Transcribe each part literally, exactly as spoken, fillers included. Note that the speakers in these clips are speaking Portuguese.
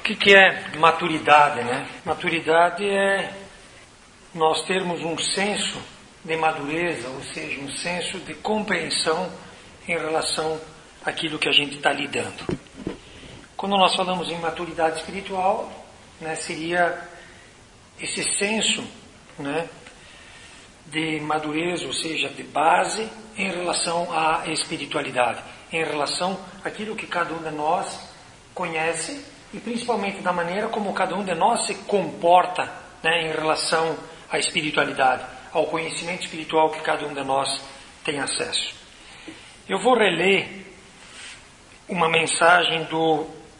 que, que é maturidade, né? Maturidade é nós termos um senso de madureza, ou seja, um senso de compreensão em relação àquilo que a gente está lidando. Quando nós falamos em maturidade espiritual, né, seria esse senso, né, de madureza, ou seja, de base em relação à espiritualidade, em relação àquilo que cada um de nós conhece e principalmente da maneira como cada um de nós se comporta, né, em relação à espiritualidade, ao conhecimento espiritual que cada um de nós tem acesso. Eu vou reler uma mensagem do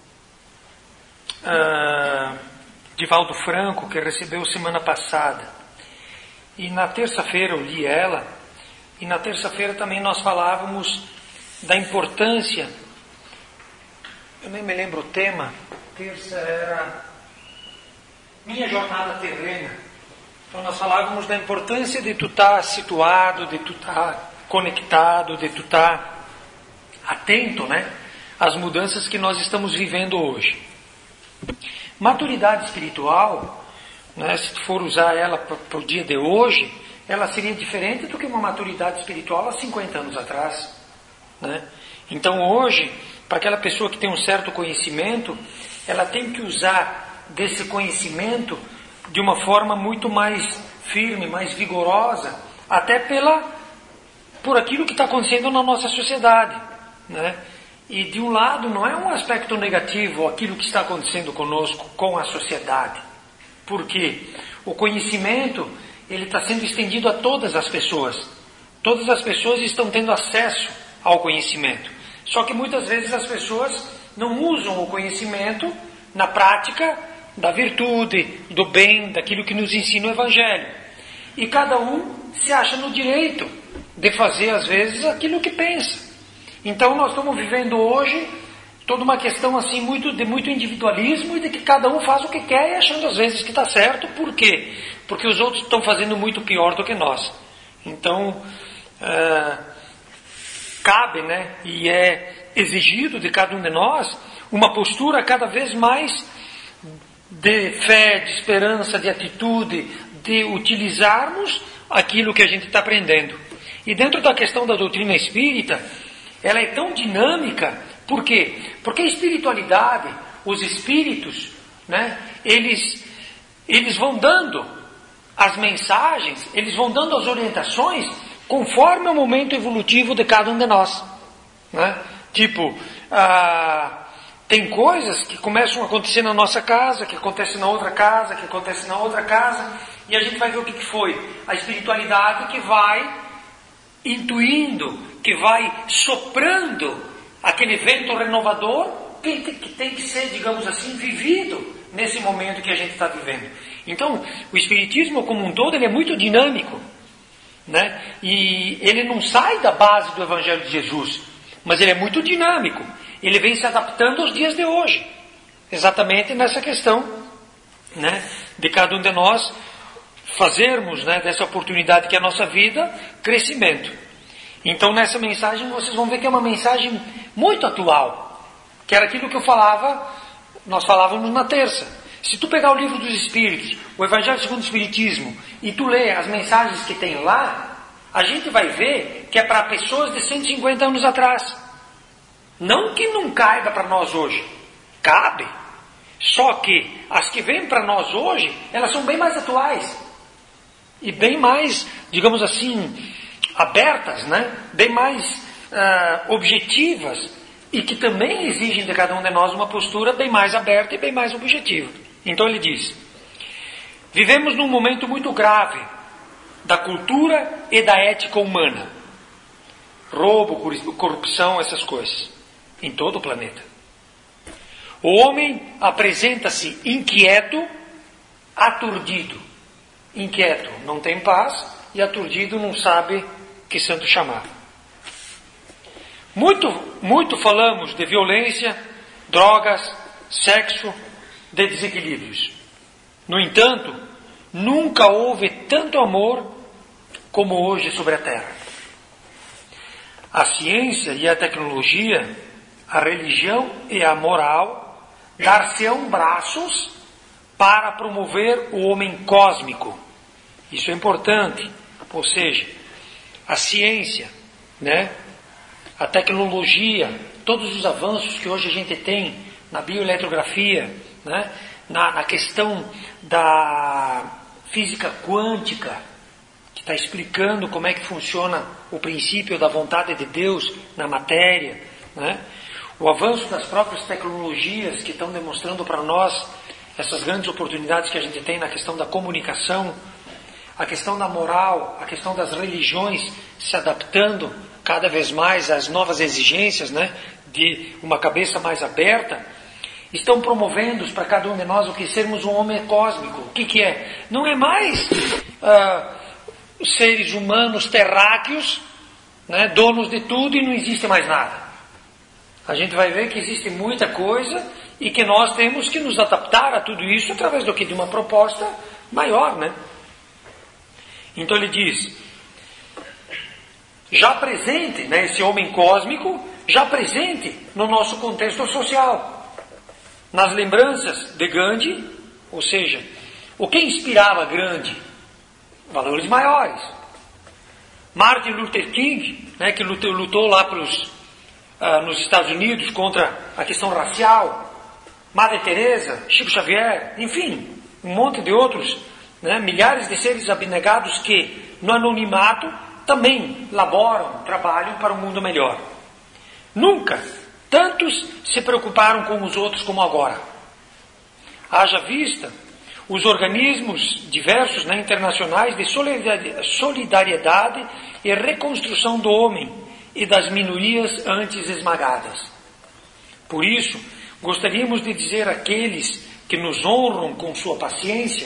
uh, Divaldo Franco, que recebeu semana passada. E na terça-feira eu li ela, e na terça-feira também nós falávamos da importância, eu nem me lembro o tema, terça era Minha Jornada Terrena. Então nós falávamos da importância de tu estar situado, de tu estar conectado, de tu estar atento, né, às mudanças que nós estamos vivendo hoje. Maturidade espiritual, né, se tu for usar ela para o dia de hoje, ela seria diferente do que uma maturidade espiritual há cinquenta anos atrás, né? Então hoje, para aquela pessoa que tem um certo conhecimento, ela tem que usar desse conhecimento de uma forma muito mais firme, mais vigorosa, até pela, por aquilo que está acontecendo na nossa sociedade, né? E de um lado não é um aspecto negativo aquilo que está acontecendo conosco, com a sociedade. Por quê? O conhecimento, ele está sendo estendido a todas as pessoas. Todas as pessoas estão tendo acesso ao conhecimento. Só que muitas vezes as pessoas não usam o conhecimento na prática da virtude, do bem, daquilo que nos ensina o Evangelho. E cada um se acha no direito de fazer, às vezes, aquilo que pensa. Então nós estamos vivendo hoje toda uma questão assim muito, de muito individualismo e de que cada um faz o que quer e achando às vezes que está certo. Por quê? Porque os outros estão fazendo muito pior do que nós. Então, é, cabe, né, e é exigido de cada um de nós uma postura cada vez mais de fé, de esperança, de atitude, de utilizarmos aquilo que a gente está aprendendo. E dentro da questão da doutrina espírita, ela é tão dinâmica. Por quê? Porque a espiritualidade, os espíritos, né, eles, eles vão dando as mensagens, eles vão dando as orientações conforme o momento evolutivo de cada um de nós, né? Tipo, ah, tem coisas que começam a acontecer na nossa casa, que acontecem na outra casa, que acontecem na outra casa, e a gente vai ver o que, que foi. A espiritualidade que vai intuindo, que vai soprando aquele vento renovador que, que tem que ser, digamos assim, vivido nesse momento que a gente está vivendo. Então, o Espiritismo como um todo, ele é muito dinâmico, né? E ele não sai da base do Evangelho de Jesus, mas ele é muito dinâmico. Ele vem se adaptando aos dias de hoje, exatamente nessa questão, né, de cada um de nós fazermos, né, dessa oportunidade que é a nossa vida, crescimento. Então nessa mensagem vocês vão ver que é uma mensagem muito atual, que era aquilo que eu falava, nós falávamos na terça. Se tu pegar o livro dos Espíritos, o Evangelho segundo o Espiritismo, e tu ler as mensagens que tem lá, a gente vai ver que é para pessoas de cento e cinquenta anos atrás. Não que não caiba para nós hoje, cabe. Só que as que vêm para nós hoje, elas são bem mais atuais. E bem mais, digamos assim, abertas, né? Bem mais uh, objetivas. E que também exigem de cada um de nós uma postura bem mais aberta e bem mais objetiva. Então ele diz: vivemos num momento muito grave da cultura e da ética humana. Roubo, corrupção, essas coisas. Em todo o planeta. O homem apresenta-se inquieto, aturdido. Inquieto, não tem paz, e aturdido, não sabe que santo chamar. Muito, muito falamos de violência, drogas, sexo, de desequilíbrios. No entanto, nunca houve tanto amor como hoje sobre a Terra. A ciência e a tecnologia, a religião e a moral dar-se-ão braços para promover o homem cósmico. Isso é importante. Ou seja, a ciência, né, a tecnologia, todos os avanços que hoje a gente tem na bioeletrografia, né, na, na questão da física quântica, que está explicando como é que funciona o princípio da vontade de Deus na matéria, né, o avanço das próprias tecnologias que estão demonstrando para nós essas grandes oportunidades que a gente tem na questão da comunicação, a questão da moral, a questão das religiões se adaptando cada vez mais às novas exigências, né, de uma cabeça mais aberta, estão promovendo para cada um de nós o que sermos um homem cósmico. O que, que é? Não é mais ah, seres humanos terráqueos, né, donos de tudo e não existe mais nada. A gente vai ver que existe muita coisa e que nós temos que nos adaptar a tudo isso através do que? De uma proposta maior, né? Então ele diz, já presente, né, esse homem cósmico, já presente no nosso contexto social, nas lembranças de Gandhi, ou seja, o que inspirava Gandhi? Valores maiores. Martin Luther King, né, que lutou, lutou lá pros, uh, nos Estados Unidos contra a questão racial, Madre Teresa, Chico Xavier, enfim, um monte de outros, né, milhares de seres abnegados que, no anonimato, também laboram, trabalham para um mundo melhor. Nunca tantos se preocuparam com os outros como agora. Haja vista os organismos diversos, né, internacionais de solidariedade e reconstrução do homem e das minorias antes esmagadas. Por isso, gostaríamos de dizer àqueles que nos honram com sua paciência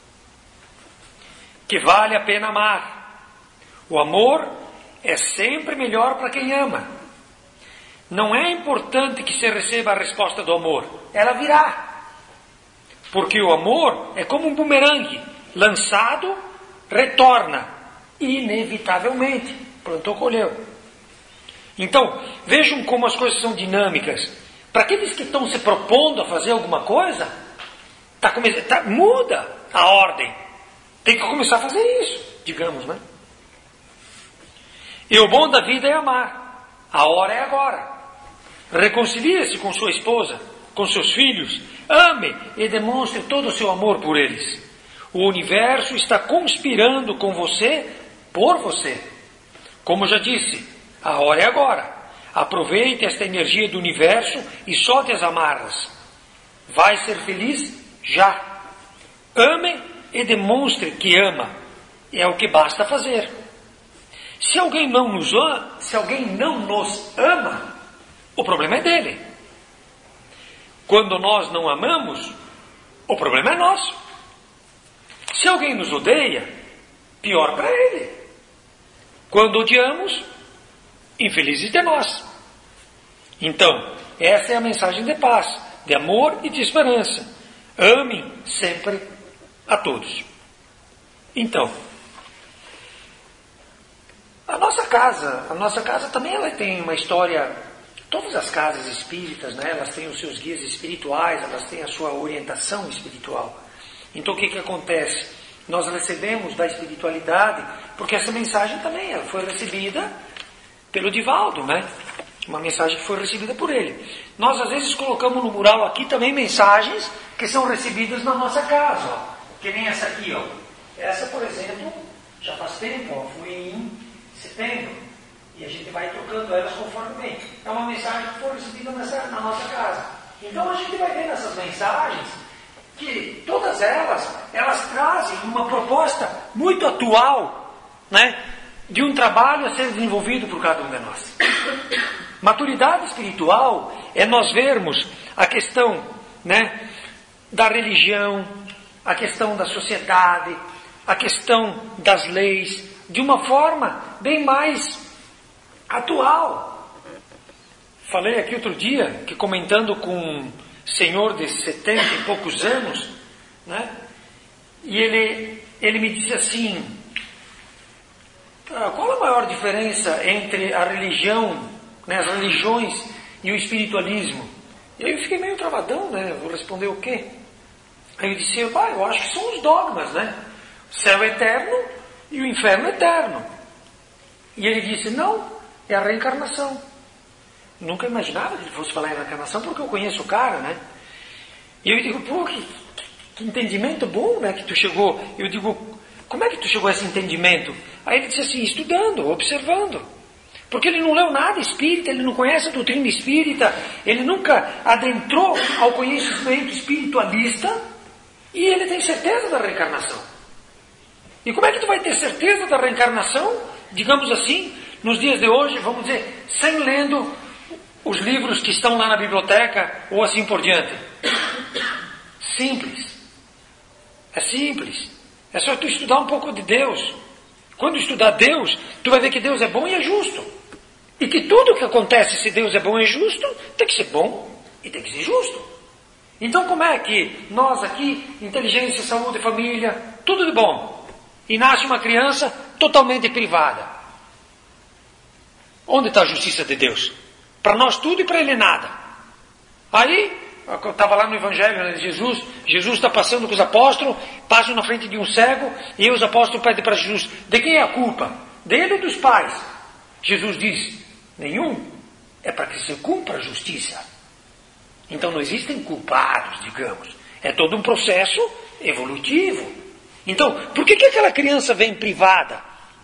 que vale a pena amar. O amor é sempre melhor para quem ama. Não é importante que se receba a resposta do amor. Ela virá. Porque o amor é como um bumerangue. Lançado, retorna. Inevitavelmente. Plantou, colheu. Então, vejam como as coisas são dinâmicas. Para aqueles que estão se propondo a fazer alguma coisa, tá come... tá... muda a ordem. Tem que começar a fazer isso, digamos, né? E o bom da vida é amar. A hora é agora. Reconcilie-se com sua esposa, com seus filhos. Ame e demonstre todo o seu amor por eles. O universo está conspirando com você, por você. Como já disse, a hora é agora. Aproveite esta energia do universo e solte as amarras. Vai ser feliz já. Ame e demonstre que ama. É o que basta fazer. Se alguém não nos ama, se alguém não nos ama, o problema é dele. Quando nós não amamos, o problema é nosso. Se alguém nos odeia, pior para ele. Quando odiamos, infelizes de nós. Então, essa é a mensagem de paz, de amor e de esperança. Amem sempre a todos. Então, a nossa casa, a nossa casa também ela tem uma história. Todas as casas espíritas, né, elas têm os seus guias espirituais, elas têm a sua orientação espiritual. Então o que que acontece? Nós recebemos da espiritualidade, porque essa mensagem também ela foi recebida pelo Divaldo, né? Uma mensagem que foi recebida por ele. Nós às vezes colocamos no mural aqui também mensagens que são recebidas na nossa casa, ó. Que nem essa aqui, ó. Essa, por exemplo, já faz tempo, ó, foi em setembro. E a gente vai trocando elas conforme vem. É uma mensagem que foi recebida nessa, na nossa casa. Então a gente vai ver nessas mensagens que todas elas, elas trazem uma proposta muito atual, né, de um trabalho a ser desenvolvido por cada um de nós. Maturidade espiritual é nós vermos a questão, né, da religião, a questão da sociedade, a questão das leis, de uma forma bem mais atual. Falei aqui outro dia, que comentando com um senhor de setenta e poucos anos, né, e ele, ele me disse assim, ah, qual a maior diferença entre a religião, né, as religiões e o espiritualismo? E aí eu fiquei meio travadão, né? Vou responder o quê? Aí eu disse, ah, eu acho que são os dogmas, né? O céu é eterno e o inferno é eterno. E ele disse, não, é a reencarnação. Nunca imaginava que ele fosse falar em reencarnação, porque eu conheço o cara, né? E eu digo, pô, que, que entendimento bom, né, que tu chegou. Eu digo, como é que tu chegou a esse entendimento? Aí ele disse assim, estudando, observando. Porque ele não leu nada espírita, ele não conhece a doutrina espírita, ele nunca adentrou ao conhecimento espiritualista, e ele tem certeza da reencarnação. E como é que tu vai ter certeza da reencarnação, digamos assim, nos dias de hoje, vamos dizer, sem lendo os livros que estão lá na biblioteca, ou assim por diante? Simples. É simples. É só tu estudar um pouco de Deus. Quando estudar Deus, tu vai ver que Deus é bom e é justo. E que tudo que acontece, se Deus é bom e justo, tem que ser bom e tem que ser justo. Então como é que nós aqui, inteligência, saúde, família, tudo de bom, e nasce uma criança totalmente privada? Onde está a justiça de Deus? Para nós tudo e para ele nada. Aí, eu estava lá no Evangelho, né, de Jesus, Jesus está passando com os apóstolos, passam na frente de um cego, e os apóstolos pedem para Jesus, de quem é a culpa? Dele ou dos pais? Jesus diz, nenhum, é para que se cumpra a justiça. Então não existem culpados, digamos. É todo um processo evolutivo. Então, por que, que aquela criança vem privada?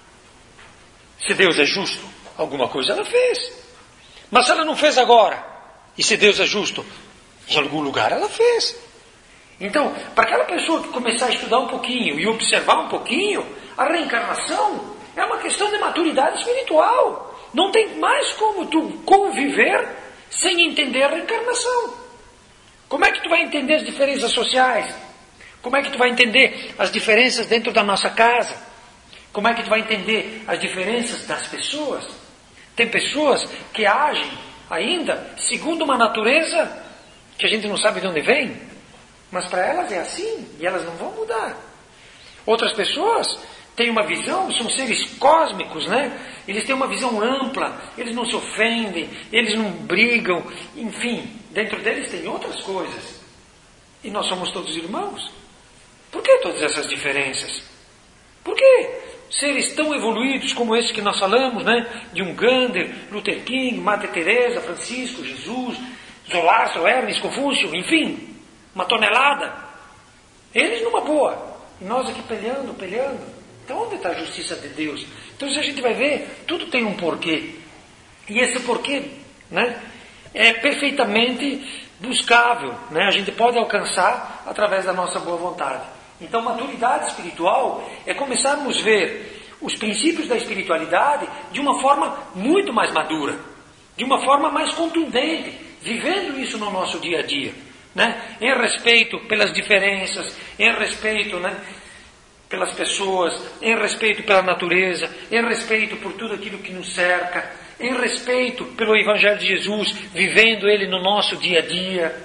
Se Deus é justo, alguma coisa ela fez. Mas se ela não fez agora, e se Deus é justo, em algum lugar ela fez. Então, para aquela pessoa que começar a estudar um pouquinho e observar um pouquinho, a reencarnação é uma questão de maturidade espiritual. Não tem mais como tu conviver sem entender a reencarnação. Como é que tu vai entender as diferenças sociais? Como é que tu vai entender as diferenças dentro da nossa casa? Como é que tu vai entender as diferenças das pessoas? Tem pessoas que agem ainda segundo uma natureza que a gente não sabe de onde vem, mas para elas é assim e elas não vão mudar. Outras pessoas têm uma visão, são seres cósmicos, né? Eles têm uma visão ampla, eles não se ofendem, eles não brigam, enfim, dentro deles tem outras coisas. E nós somos todos irmãos. Por que todas essas diferenças? Por que seres tão evoluídos como esse que nós falamos, né? De um Gandhi, Luther King, Madre Teresa, Francisco, Jesus, Zoroastro, Hermes, Confúcio, enfim, uma tonelada. Eles numa boa. E nós aqui peleando, peleando. Então onde está a justiça de Deus? Então se a gente vai ver, tudo tem um porquê. E esse porquê, né, é perfeitamente buscável, né? A gente pode alcançar através da nossa boa vontade. Então maturidade espiritual é começarmos a ver os princípios da espiritualidade de uma forma muito mais madura, de uma forma mais contundente, vivendo isso no nosso dia a dia, né? Em respeito pelas diferenças, em respeito, né, pelas pessoas, em respeito pela natureza, em respeito por tudo aquilo que nos cerca, em respeito pelo Evangelho de Jesus, vivendo ele no nosso dia a dia,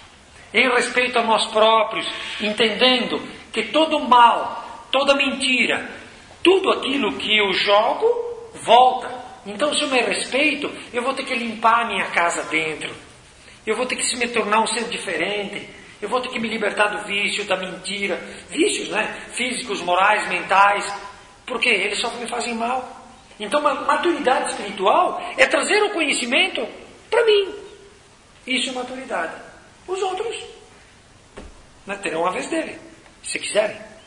em respeito a nós próprios, entendendo que todo mal, toda mentira, tudo aquilo que eu jogo, volta. Então se eu me respeito, eu vou ter que limpar a minha casa dentro, eu vou ter que me tornar um ser diferente, eu vou ter que me libertar do vício, da mentira, vícios, né? Físicos, morais, mentais, porque eles só me fazem mal. Então a maturidade espiritual é trazer o conhecimento para mim. Isso é maturidade. Os outros, né, terão a vez dele, se quiserem.